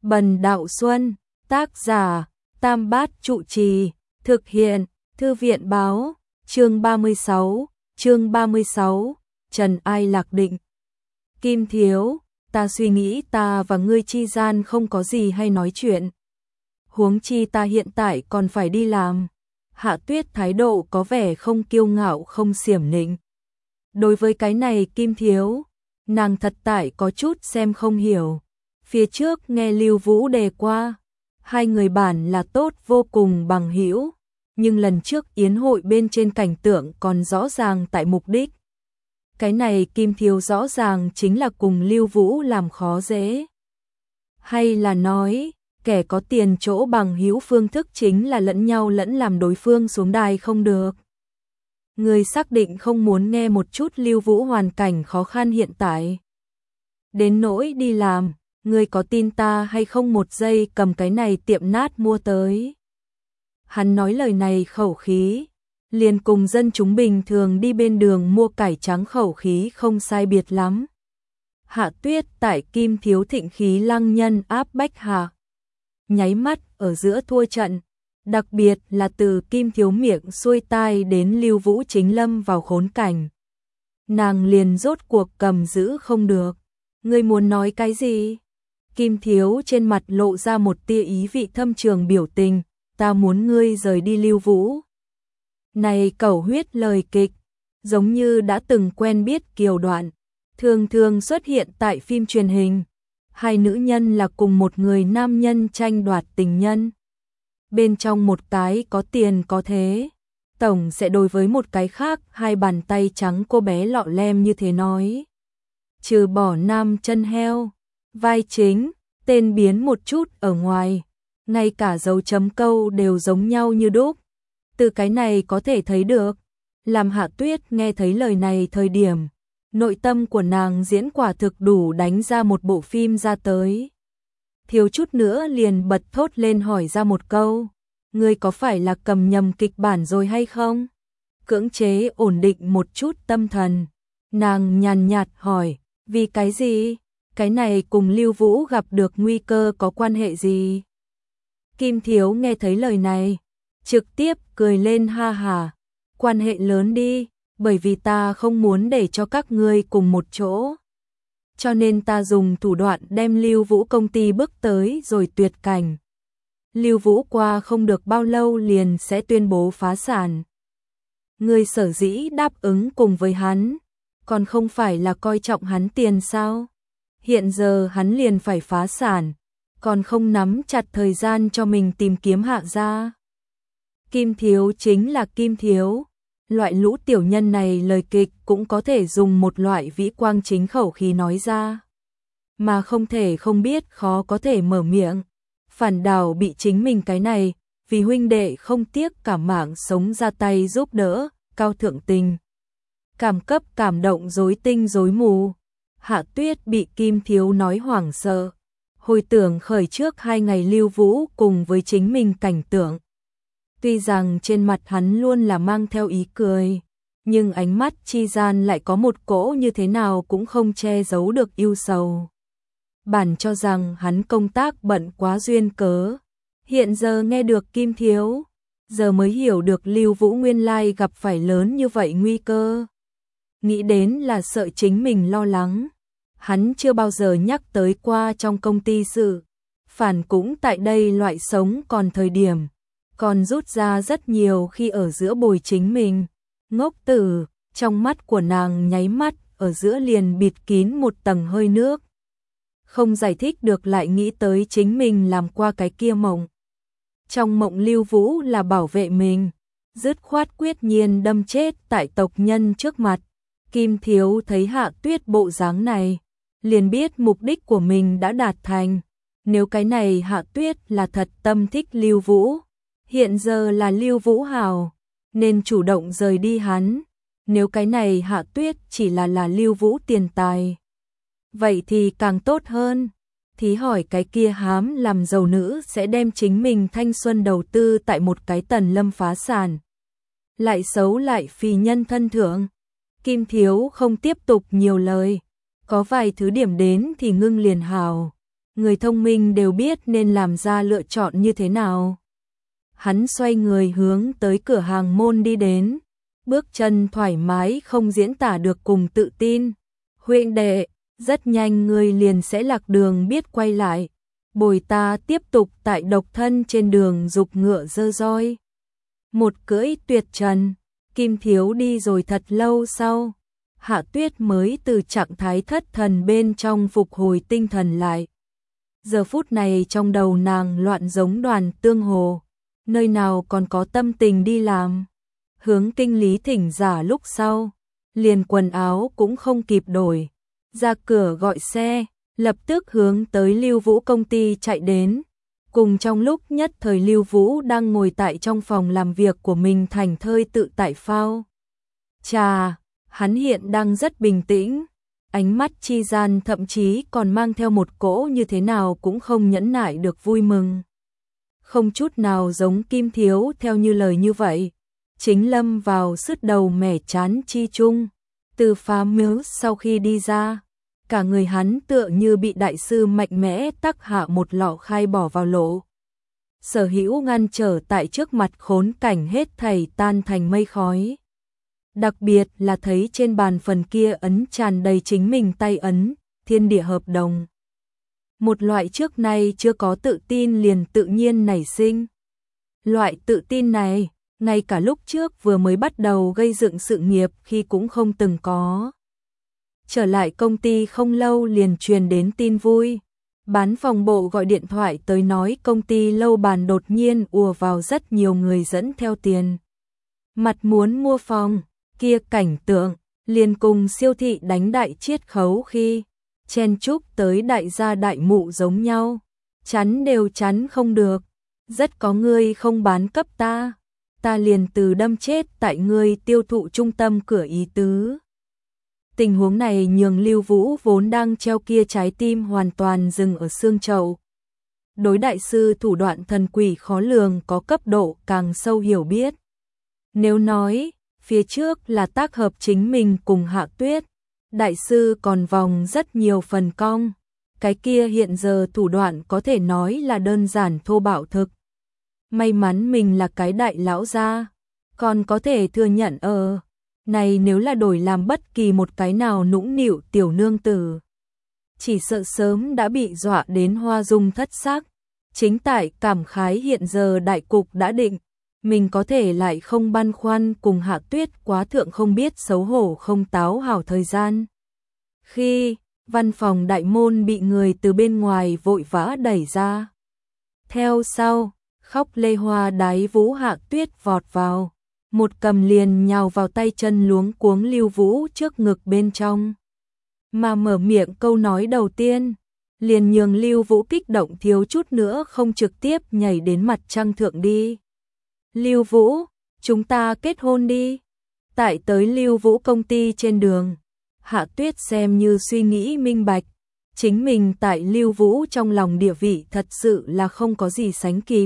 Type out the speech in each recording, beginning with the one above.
Bần Đạo Xuân, tác giả, Tam Bát Trụ Trì, thực hiện, Thư viện báo, chương 36, Trần Ai Lạc Định. Kim Thiếu, ta suy nghĩ ta và ngươi chi gian không có gì hay nói chuyện. Huống chi ta hiện tại còn phải đi làm. Hạ Tuyết thái độ có vẻ không kiêu ngạo không xiểm nịnh. Đối với cái này Kim Thiếu, nàng thật tại có chút xem không hiểu. Phía trước nghe Lưu Vũ đề qua, hai người bản là tốt vô cùng bằng hữu, nhưng lần trước yến hội bên trên cảnh tượng còn rõ ràng tại mục đích. Cái này Kim Thiếu rõ ràng chính là cùng Lưu Vũ làm khó dễ. Hay là nói, kẻ có tiền chỗ bằng hữu phương thức chính là lẫn nhau lẫn làm đối phương xuống đài không được. Người xác định không muốn nghe một chút Lưu Vũ hoàn cảnh khó khăn hiện tại. Đến nỗi đi làm, ngươi có tin ta hay không một giây cầm cái này tiệm nát mua tới. Hắn nói lời này khẩu khí, liền cùng dân chúng bình thường đi bên đường mua cải trắng khẩu khí không sai biệt lắm. Hạ Tuyết tại Kim Thiếu thịnh khí lăng nhân áp bách hạ. Nháy mắt ở giữa thua trận, đặc biệt là từ Kim Thiếu miệng xuôi tai đến Lưu Vũ chính lâm vào khốn cảnh. Nàng liền rốt cuộc cầm giữ không được. Ngươi muốn nói cái gì? Kim Thiếu trên mặt lộ ra một tia ý vị thâm trường biểu tình, ta muốn ngươi rời đi Lưu Vũ. Này cẩu huyết lời kịch, giống như đã từng quen biết kiều đoạn, thường thường xuất hiện tại phim truyền hình. Hai nữ nhân là cùng một người nam nhân tranh đoạt tình nhân. Bên trong một cái có tiền có thế, tổng sẽ đối với một cái khác hai bàn tay trắng cô bé lọ lem như thế nói. Trừ bỏ nam chân heo, vai chính, tên biến một chút ở ngoài, ngay cả dấu chấm câu đều giống nhau như đúc. Từ cái này có thể thấy được, làm Hạ Tuyết nghe thấy lời này thời điểm, nội tâm của nàng diễn quả thực đủ đánh ra một bộ phim ra tới. Thiếu chút nữa liền bật thốt lên hỏi ra một câu, ngươi có phải là cầm nhầm kịch bản rồi hay không? Cưỡng chế ổn định một chút tâm thần, nàng nhàn nhạt hỏi, vì cái gì? Cái này cùng Lưu Vũ gặp được nguy cơ có quan hệ gì? Kim Thiếu nghe thấy lời này, trực tiếp cười lên ha hà, quan hệ lớn đi, bởi vì ta không muốn để cho các ngươi cùng một chỗ. Cho nên ta dùng thủ đoạn đem Lưu Vũ công ty bước tới rồi tuyệt cảnh. Lưu Vũ qua không được bao lâu liền sẽ tuyên bố phá sản. Ngươi sở dĩ đáp ứng cùng với hắn, còn không phải là coi trọng hắn tiền sao? Hiện giờ hắn liền phải phá sản, còn không nắm chặt thời gian cho mình tìm kiếm hạ gia. Kim Thiếu chính là Kim Thiếu. Loại lũ tiểu nhân này lời kịch cũng có thể dùng một loại vĩ quang chính khẩu khí nói ra. Mà không thể không biết khó có thể mở miệng. Phản đảo bị chính mình cái này, vì huynh đệ không tiếc cả mạng sống ra tay giúp đỡ, cao thượng tình. Cảm cấp cảm động rối tinh rối mù. Hạ Tuyết bị Kim Thiếu nói hoảng sợ. Hồi tưởng khởi trước 2 ngày Lưu Vũ cùng với chính mình cảnh tượng. Tuy rằng trên mặt hắn luôn là mang theo ý cười, nhưng ánh mắt chi gian lại có một cỗ như thế nào cũng không che giấu được ưu sầu. Bản cho rằng hắn công tác bận quá duyên cớ, hiện giờ nghe được Kim Thiếu, giờ mới hiểu được Lưu Vũ nguyên lai gặp phải lớn như vậy nguy cơ. Nghĩ đến là sợ chính mình lo lắng, hắn chưa bao giờ nhắc tới qua trong công ty sự. Phản cũng tại đây loại sống còn thời điểm, còn rút ra rất nhiều khi ở giữa bồi chính mình. Ngốc tử, trong mắt của nàng nháy mắt, ở giữa liền bịt kín một tầng hơi nước. Không giải thích được lại nghĩ tới chính mình làm qua cái kia mộng. Trong mộng Lưu Vũ là bảo vệ mình, dứt khoát quyết nhiên đâm chết tại tộc nhân trước mặt. Kim Thiếu thấy Hạ Tuyết bộ dáng này, liền biết mục đích của mình đã đạt thành. Nếu cái này Hạ Tuyết là thật tâm thích Lưu Vũ, hiện giờ là Lưu Vũ hào, nên chủ động rời đi hắn. Nếu cái này Hạ Tuyết chỉ là Lưu Vũ tiền tài, vậy thì càng tốt hơn. Thí hỏi cái kia hám làm giàu nữ sẽ đem chính mình thanh xuân đầu tư tại một cái tần lâm phá sản. Lại xấu lại phi nhân thân thượng. Kim Thiếu không tiếp tục nhiều lời, có vài thứ điểm đến thì ngưng liền hào. người thông minh đều biết nên làm ra lựa chọn như thế nào. Hắn xoay người hướng tới cửa hàng môn đi đến, bước chân thoải mái không diễn tả được cùng tự tin. Huynh đệ, rất nhanh ngươi liền sẽ lạc đường biết quay lại, bồi ta tiếp tục tại độc thân trên đường dục ngựa dơ roi. Một cưỡi tuyệt trần, Kim Thiếu đi rồi thật lâu sau, Hạ Tuyết mới từ trạng thái thất thần bên trong phục hồi tinh thần lại. Giờ phút này trong đầu nàng loạn giống đoàn tương hồ, nơi nào còn có tâm tình đi làm. Hướng kinh lý thỉnh giả lúc sau, liền quần áo cũng không kịp đổi, ra cửa gọi xe, lập tức hướng tới Lưu Vũ công ty chạy đến. Cùng trong lúc nhất thời Lưu Vũ đang ngồi tại trong phòng làm việc của mình thành thơi tự tại phao trà, hắn hiện đang rất bình tĩnh, ánh mắt chi gian thậm chí còn mang theo một cỗ như thế nào cũng không nhẫn nại được vui mừng. Không chút nào giống Kim Thiếu theo như lời như vậy, chính lâm vào sứt đầu mẻ chán chi chung. Từ phá miếu sau khi đi ra, cả người hắn tựa như bị đại sư mạnh mẽ tắc hạ một lọ khai bỏ vào lỗ. Sở hữu ngăn trở tại trước mặt khốn cảnh hết thảy tan thành mây khói. Đặc biệt là thấy trên bàn phần kia ấn tràn đầy chính mình tay ấn, thiên địa hợp đồng. Một loại trước nay chưa có tự tin liền tự nhiên nảy sinh. Loại tự tin này, ngay cả lúc trước vừa mới bắt đầu gây dựng sự nghiệp khi cũng không từng có. Trở lại công ty không lâu liền truyền đến tin vui. Bán phòng bộ gọi điện thoại tới nói công ty lâu bàn đột nhiên ùa vào rất nhiều người dẫn theo tiền. Mặt muốn mua phòng, kia cảnh tượng, liền cùng siêu thị đánh đại chiết khấu khi chen chúc tới đại gia đại mụ giống nhau. Chắn đều chắn không được, rất có người không bán cấp ta liền từ đâm chết tại ngươi tiêu thụ trung tâm cửa ý tứ. Tình huống này nhường Lưu Vũ vốn đang treo kia trái tim hoàn toàn dừng ở xương chậu. Đối đại sư thủ đoạn thần quỷ khó lường có cấp độ càng sâu hiểu biết. Nếu nói, phía trước là tác hợp chính mình cùng Hạ Tuyết, đại sư còn vòng rất nhiều phần cong. Cái kia hiện giờ thủ đoạn có thể nói là đơn giản thô bạo thực. May mắn mình là cái đại lão gia, còn có thể thừa nhận này nếu là đổi làm bất kỳ một cái nào nũng nịu tiểu nương tử, chỉ sợ sớm đã bị dọa đến hoa dung thất sắc. Chính tại cảm khái hiện giờ đại cục đã định, mình có thể lại không băn khoăn cùng Hạ Tuyết quá thượng không biết xấu hổ không táo hảo thời gian. Khi văn phòng đại môn bị người từ bên ngoài vội vã đẩy ra, theo sau khóc lê hoa đái Vũ Hạ Tuyết vọt vào, một cầm liền nhào vào tay chân luống cuống Lưu Vũ trước ngực bên trong. Mà mở miệng câu nói đầu tiên, liền nhường Lưu Vũ kích động thiếu chút nữa không trực tiếp nhảy đến mặt trăng thượng đi. Lưu Vũ, chúng ta kết hôn đi. Tại tới Lưu Vũ công ty trên đường, Hạ Tuyết xem như suy nghĩ minh bạch, chính mình tại Lưu Vũ trong lòng địa vị thật sự là không có gì sánh kịp.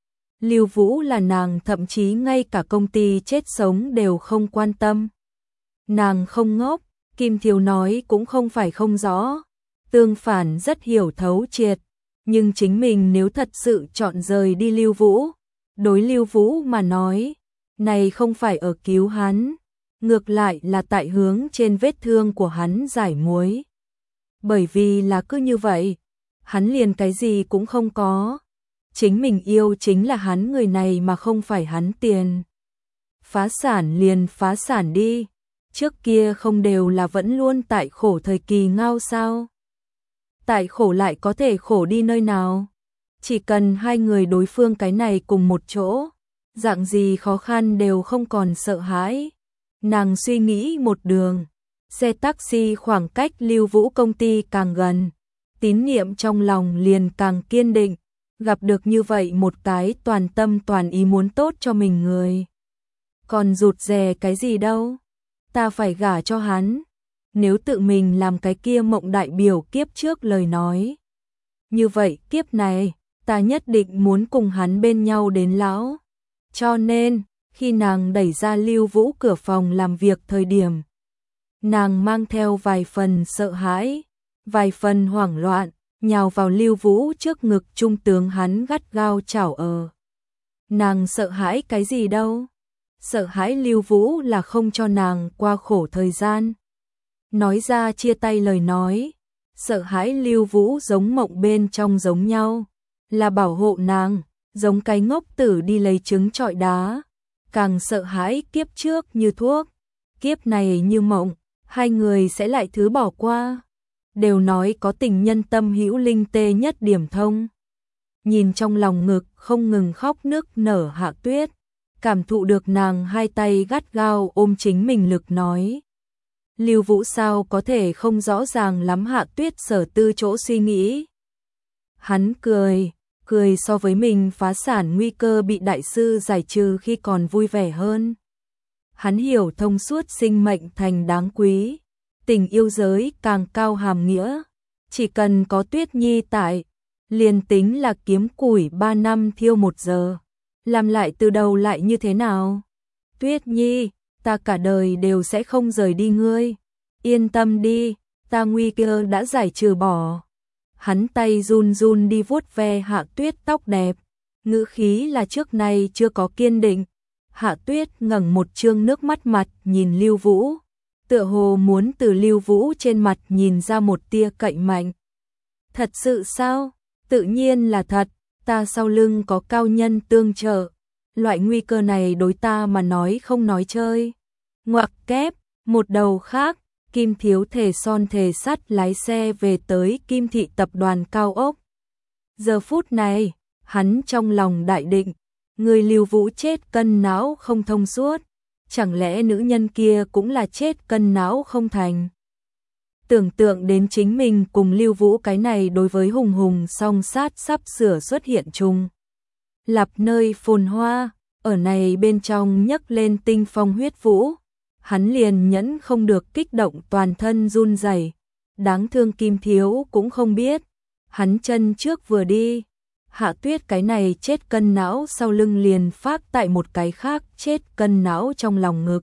Lưu Vũ là nàng thậm chí ngay cả công ty chết sống đều không quan tâm. Nàng không ngốc, Kim Thiếu nói cũng không phải không rõ, tương phản rất hiểu thấu triệt, nhưng chính mình nếu thật sự chọn rời đi Lưu Vũ, đối Lưu Vũ mà nói, này không phải ở cứu hắn, ngược lại là tại hướng trên vết thương của hắn giải muối. Bởi vì là cứ như vậy, hắn liền cái gì cũng không có. Chính mình yêu chính là hắn người này mà không phải hắn tiền. Phá sản liền phá sản đi, trước kia không đều là vẫn luôn tại khổ thời kỳ ngao sao. Tại khổ lại có thể khổ đi nơi nào, chỉ cần hai người đối phương cái này cùng một chỗ, dạng gì khó khăn đều không còn sợ hãi. Nàng suy nghĩ một đường, xe taxi khoảng cách Lưu Vũ công ty càng gần, tín niệm trong lòng liền càng kiên định. Gặp được như vậy một cái toàn tâm toàn ý muốn tốt cho mình người, còn rụt rè cái gì đâu, ta phải gả cho hắn. Nếu tự mình làm cái kia mộng đại biểu kiếp trước lời nói, như vậy kiếp này ta nhất định muốn cùng hắn bên nhau đến lão. Cho nên khi nàng đẩy ra Lưu Vũ cửa phòng làm việc thời điểm, nàng mang theo vài phần sợ hãi, vài phần hoảng loạn. nhào vào Lưu Vũ trước ngực trung tướng hắn gắt gao chảo ở. Nàng sợ hãi cái gì đâu? Sợ hãi Lưu Vũ là không cho nàng qua khổ thời gian. Nói ra chia tay lời nói, sợ hãi Lưu Vũ giống mộng bên trong giống nhau, là bảo hộ nàng, giống cái ngốc tử đi lấy trứng trọi đá. Càng sợ hãi kiếp trước như thuốc, kiếp này như mộng, hai người sẽ lại thứ bỏ qua. Đều nói có tình nhân tâm hữu linh tê nhất điểm thông. Nhìn trong lòng ngực không ngừng khóc nức nở Hạ Tuyết, cảm thụ được nàng hai tay gắt gao ôm chính mình lực nói. Lưu Vũ sao có thể không rõ ràng lắm Hạ Tuyết sở tư chỗ suy nghĩ. Hắn cười so với mình phá sản nguy cơ bị đại sư giải trừ khi còn vui vẻ hơn. Hắn hiểu thông suốt sinh mệnh thành đáng quý, tình yêu giới càng cao hàm nghĩa, chỉ cần có Tuyết Nhi tại, liền tính là kiếm củi 3 năm thiêu 1 giờ, làm lại từ đầu lại như thế nào? Tuyết Nhi, ta cả đời đều sẽ không rời đi ngươi, yên tâm đi, ta nguy cơ đã giải trừ bỏ. Hắn tay run run đi vuốt ve Hạ Tuyết tóc đẹp, ngữ khí là trước nay chưa có kiên định. Hạ Tuyết ngẩng một trương nước mắt mặt nhìn Lưu Vũ, tựa hồ muốn từ Lưu Vũ trên mặt nhìn ra một tia cậy mạnh. Thật sự sao? Tự nhiên là thật, ta sau lưng có cao nhân tương trợ, loại nguy cơ này đối ta mà nói không nói chơi. Ngoặc kép, một đầu khác, Kim Thiếu thể son thể sắt lái xe về tới Kim Thị tập đoàn cao ốc. Giờ phút này, hắn trong lòng đại định, người Lưu Vũ chết cân não không thông suốt, chẳng lẽ nữ nhân kia cũng là chết cân não không thành. Tưởng tượng đến chính mình cùng Lưu Vũ cái này đối với hùng hùng song sát sắp sửa xuất hiện chung. Lập nơi phồn hoa, ở này bên trong nhấc lên tinh phong huyết vũ, hắn liền nhẫn không được kích động toàn thân run rẩy. Đáng thương Kim Thiếu cũng không biết, hắn chân trước vừa đi, Hạ Tuyết cái này chết cân não sau lưng liền phát tại một cái khác chết cân não trong lòng ngực.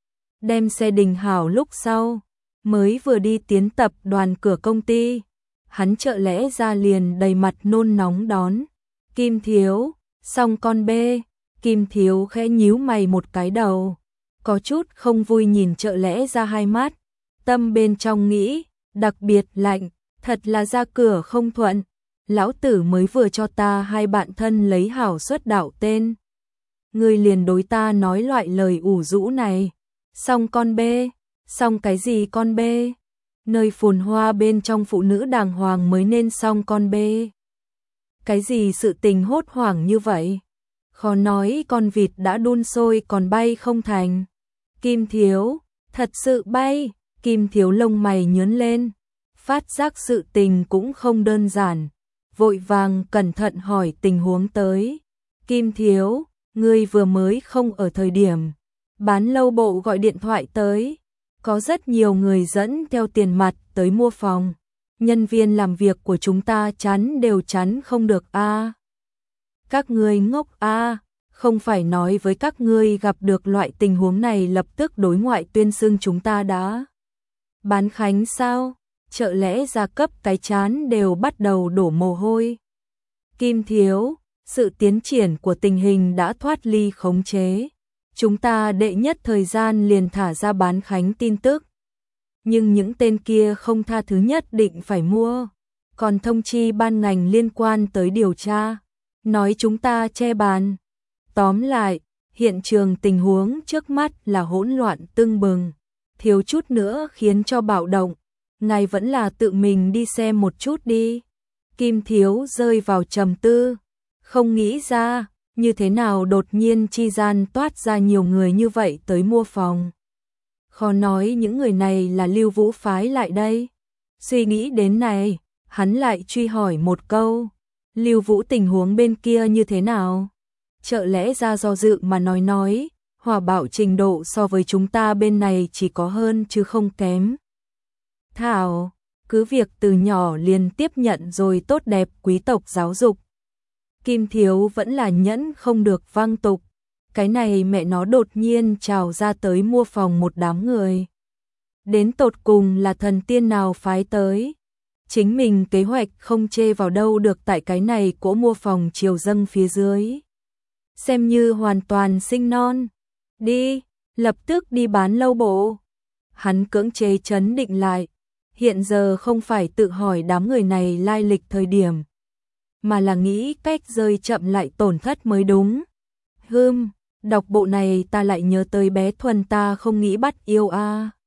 Đem xe đình hảo lúc sau, mới vừa đi tiến tập đoàn cửa công ty, hắn chợ lẽ ra liền đầy mặt nôn nóng đón. Kim Thiếu, xong con bê. Kim Thiếu khẽ nhíu mày một cái đầu, có chút không vui nhìn chợ lẽ ra hai mắt, tâm bên trong nghĩ, đặc biệt lạnh, thật là ra cửa không thuận. Lão tử mới vừa cho ta hai bạn thân lấy hảo xuất đạo tên, ngươi liền đối ta nói loại lời ủ rũ này. Xong con bê, xong cái gì con bê? Nơi phồn hoa bên trong phụ nữ đàng hoàng mới nên xong con bê. Cái gì sự tình hốt hoảng như vậy? Khó nói con vịt đã đun sôi còn bay không thành. Kim Thiếu, thật sự bay. Kim Thiếu lông mày nhướng lên, phát giác sự tình cũng không đơn giản, vội vàng cẩn thận hỏi tình huống tới. Kim Thiếu, ngươi vừa mới không ở thời điểm bán lâu bộ gọi điện thoại tới, có rất nhiều người dẫn theo tiền mặt tới mua phòng, nhân viên làm việc của chúng ta chắn đều chắn không được a. Các ngươi ngốc a, không phải nói với các ngươi gặp được loại tình huống này lập tức đối ngoại tuyên xưng chúng ta đã bán khánh sao? Chợ lẽ gia cấp cái chán đều bắt đầu đổ mồ hôi. Kim Thiếu, sự tiến triển của tình hình đã thoát ly khống chế. Chúng ta đệ nhất thời gian liền thả ra bán khánh tin tức. Nhưng những tên kia không tha thứ nhất định phải mua. Còn thông chi ban ngành liên quan tới điều tra. Nói chúng ta che bàn. Tóm lại, hiện trường tình huống trước mắt là hỗn loạn tưng bừng. Thiếu chút nữa khiến cho bạo động. Ngài vẫn là tự mình đi xem một chút đi. Kim Thiếu rơi vào trầm tư. Không nghĩ ra, như thế nào đột nhiên chi gian toát ra nhiều người như vậy tới mua phòng. Khó nói những người này là Lưu Vũ phái lại đây. Suy nghĩ đến này, hắn lại truy hỏi một câu. Lưu Vũ tình huống bên kia như thế nào? Chợ lẽ ra do dự mà nói, hòa bạo trình độ so với chúng ta bên này chỉ có hơn chứ không kém. Thảo, cứ việc từ nhỏ liền tiếp nhận rồi tốt đẹp quý tộc giáo dục. Kim Thiếu vẫn là nhẫn không được vang tục. Cái này mẹ nó đột nhiên trào ra tới mua phòng một đám người. Đến tột cùng là thần tiên nào phái tới? chính mình kế hoạch không chê vào đâu được, tại cái này cỗ mua phòng triều dâng phía dưới. Xem như hoàn toàn sinh non. Đi, lập tức đi bán lâu bộ. Hắn cưỡng chế trấn định lại. Hiện giờ không phải tự hỏi đám người này lai lịch thời điểm, mà là nghĩ cách rơi chậm lại tổn thất mới đúng. Đọc bộ này ta lại nhớ tới bé Thuần, ta không nghĩ bắt yêu a.